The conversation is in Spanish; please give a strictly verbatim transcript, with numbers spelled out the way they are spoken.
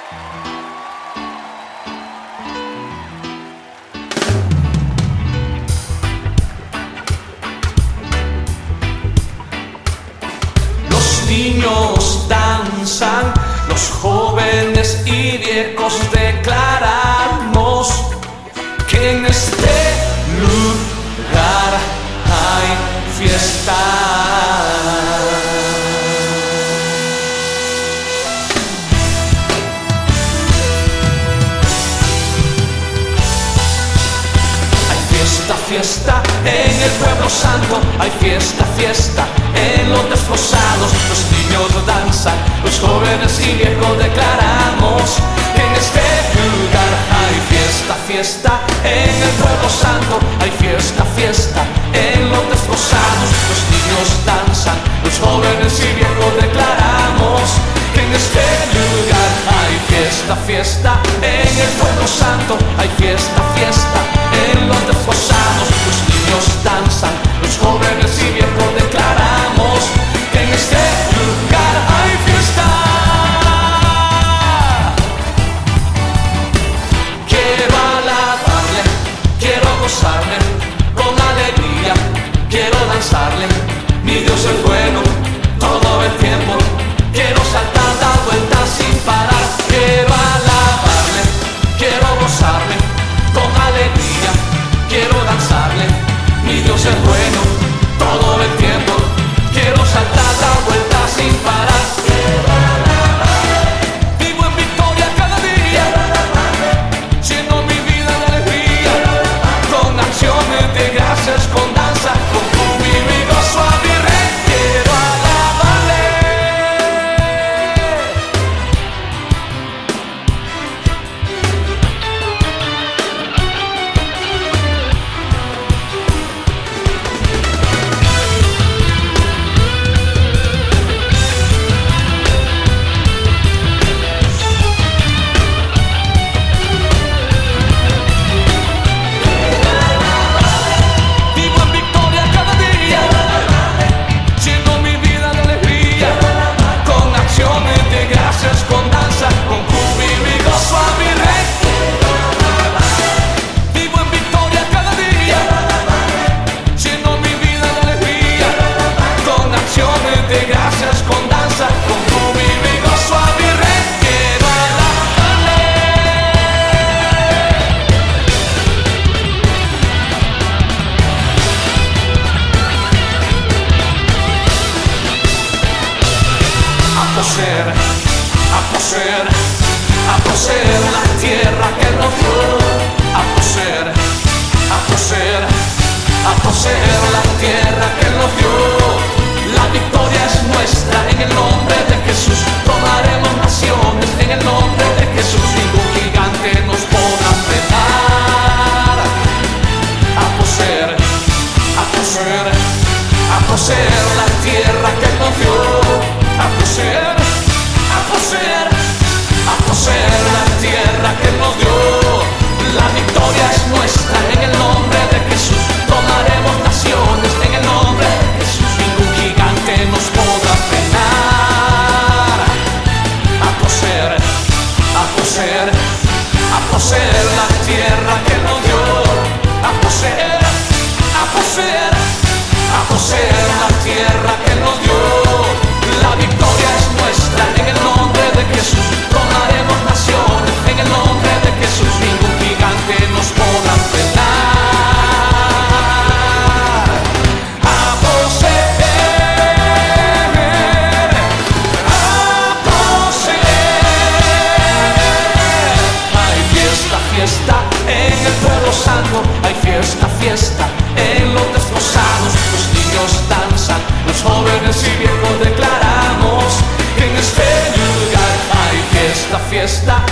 Los niños danzan, los jóvenes y viejos declaramos que en este lugar hay fiesta. Hay fiesta, fiesta en el pueblo santo, hay fiesta, fiesta en los desposados. Los niños danzan, los jóvenes y viejos declaramos que en este lugar hay fiesta, fiesta en el pueblo santo, hay fiesta, fiesta en los desposados. Los niños danzan, los jóvenes y viejos declaramos que en este lugar hay fiesta, fiesta en el pueblo santo, hay fiesta, fiesta en los desposados. Los niños danzan, los jóvenes y viejos declaramos que en este lugar hay fiesta. Quiero alabarle, quiero gozarle con alegría, quiero danzarle. Mi Dios es bueno todo el tiempo, quiero saltar, dar vueltas sin parar. Quiero alabarle, quiero gozarle con alegría, quiero danzarle. Mi Dios es bueno todo el tiempo, quiero saltar, dar vueltas sin parar. Quiero alabarle, vivo en victoria cada día, lleno mi vida de alegría, con acciones de gracias, con danza, con júbilo y gozo a mi Rey. Quiero alabarle. Vivo en victoria cada día, lleno mi vida de alegría, con acciones de gracias, con danza, con júbilo y gozo a mi Rey. Vivo en victoria cada día, lleno mi vida de alegría, con acciones de gracias, con danza, con júbilo y gozo a mi Rey. Quiero alabarle. A poseer, a poseer, a poseer la tierra que nos dio. A poseer, a poseer, a poseer la tierra que nos dio. La victoria es nuestra en el nombre de Jesús. Tomaremos naciones en el nombre de Jesús. Ningún gigante nos podrá frenar. A poseer, a poseer, a poseer la tierra que nos dio. A poseer, a poseer, a poseer la tierra que nos dio. La victoria es nuestra en el nombre de Jesús. Tomaremos naciones en el nombre de Jesús. Ningún gigante nos podrá frenar. A poseer, a poseer, a poseer la tierra que nos dio. A poseer, a poseer, a poseer la tierra que nos dio. La victoria es nuestra en el nombre de Jesús. Tomaremos naciones en el nombre de Jesús. Ningún gigante nos podrá frenar. A poseer, a poseer. Hay fiesta, fiesta en el pueblo santo. Hay fiesta, fiesta en los desposados. Los niños danzan, los jóvenes y viejos declaramos que en este lugar hay fiesta, fiesta